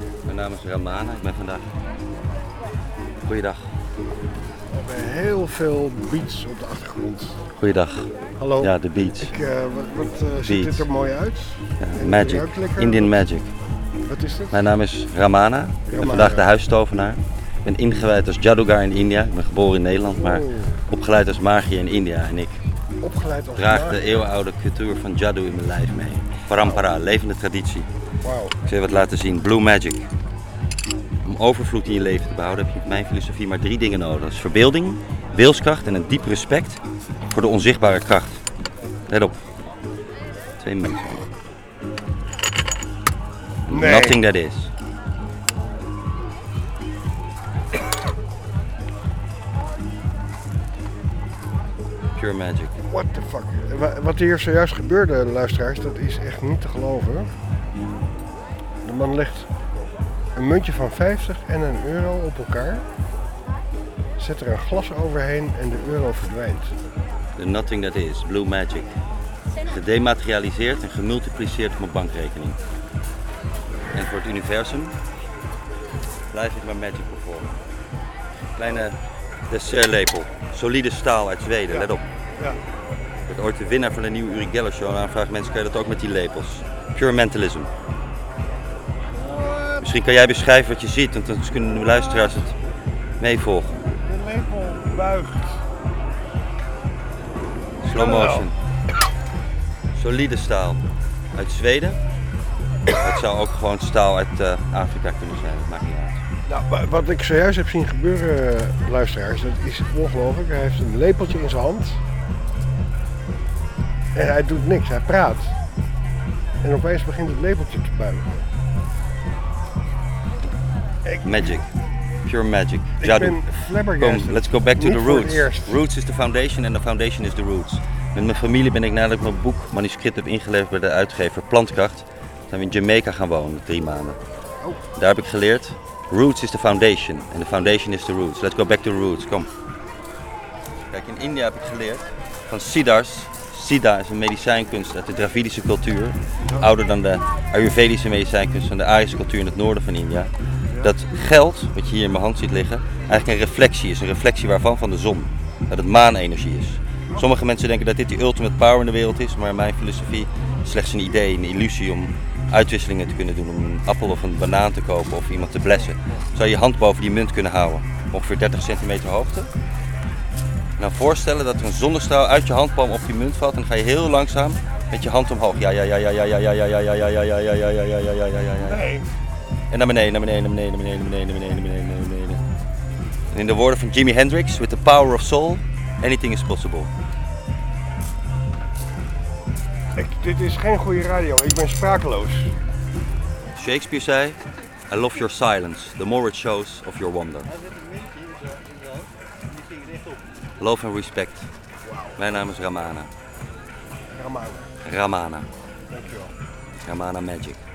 Mijn naam is Ramana, ik ben vandaag... Goeiedag. We hebben heel veel beats op de achtergrond. Goeiedag. Hallo. Ja, de beats. Ziet dit er mooi uit? Ja, magic. Indian magic. Wat is dit? Mijn naam is Ramana. Ik ben vandaag de huistovenaar. Ik ben ingewijd als Jadugar in India. Ik ben geboren in Nederland, maar opgeleid als magier in India. En ik draag de eeuwenoude cultuur van Jadu in mijn lijf mee. Parampara, levende traditie. Wauw. Ik zal je wat laten zien. Blue magic. Om overvloed in je leven te behouden heb je in mijn filosofie maar 3 dingen nodig. Dat is verbeelding, wilskracht en een diep respect voor de onzichtbare kracht. Let op. 2 mensen. Nee. Nothing that is. Pure magic. What the fuck? Wat hier zojuist gebeurde, luisteraars, dat is echt niet te geloven. De man legt een muntje van 50 en een euro op elkaar. Zet er een glas overheen en de euro verdwijnt. The nothing that is. Blue magic. Gedematerialiseerd en gemultipliceerd op mijn bankrekening. En voor het universum blijf ik mijn magic performen. Kleine dessertlepel. Solide staal uit Zweden, let op. Ja. Ik werd ooit de winnaar van de nieuwe Uri Geller show en dan vragen mensen, kan je dat ook met die lepels? Pure mentalism. Misschien kan jij beschrijven wat je ziet, want dan kunnen de luisteraars het meevolgen. De lepel buigt. Slow motion. Solide staal uit Zweden. Het zou ook gewoon staal uit Afrika kunnen zijn, dat maakt niet uit. Nou, wat ik zojuist heb zien gebeuren, luisteraars, dat is ongelooflijk. Hij heeft een lepeltje in zijn hand. En hij doet niks, hij praat. En opeens begint het lepeltje te buigen. Magic. Pure magic. Ik Jadu. ben flabbergasted. Kom, let's go back to Niet the voor het roots. eerst. Roots is the foundation and the foundation is the roots. Met mijn familie ben ik nadat ik mijn boek manuscript heb ingeleverd bij de uitgever Plantkracht, zijn we in Jamaica gaan wonen, 3 maanden. Oh. Daar heb ik geleerd, roots is the foundation and the foundation is the roots. Let's go back to the roots, kom. Kijk, in India heb ik geleerd van Siddhas. Siddha is een medicijnkunst uit de Dravidische cultuur, ouder dan de Ayurvedische medicijnkunst van de Arische cultuur in het noorden van India. Dat geld, wat je hier in mijn hand ziet liggen, eigenlijk een reflectie is. Een reflectie waarvan? Van de zon. Dat het maanenergie is. Sommige mensen denken dat dit de ultimate power in de wereld is, maar in mijn filosofie is slechts een idee, een illusie om uitwisselingen te kunnen doen. Om een appel of een banaan te kopen of iemand te blessen. Zou je je hand boven die munt kunnen houden, ongeveer 30 centimeter hoogte. En dan voorstellen dat er een zonnestraal uit je handpalm op die munt valt en dan ga je heel langzaam met je hand omhoog. Ja. Nee. En naar beneden. En in de woorden van Jimi Hendrix, with the power of soul, anything is possible. Dit is geen goede radio, ik ben sprakeloos. Shakespeare zei, I love your silence, the more it shows of your wonder. Love and respect. Mijn naam is Ramana. Ramana. Ramana. Dankjewel. Ramana Magic.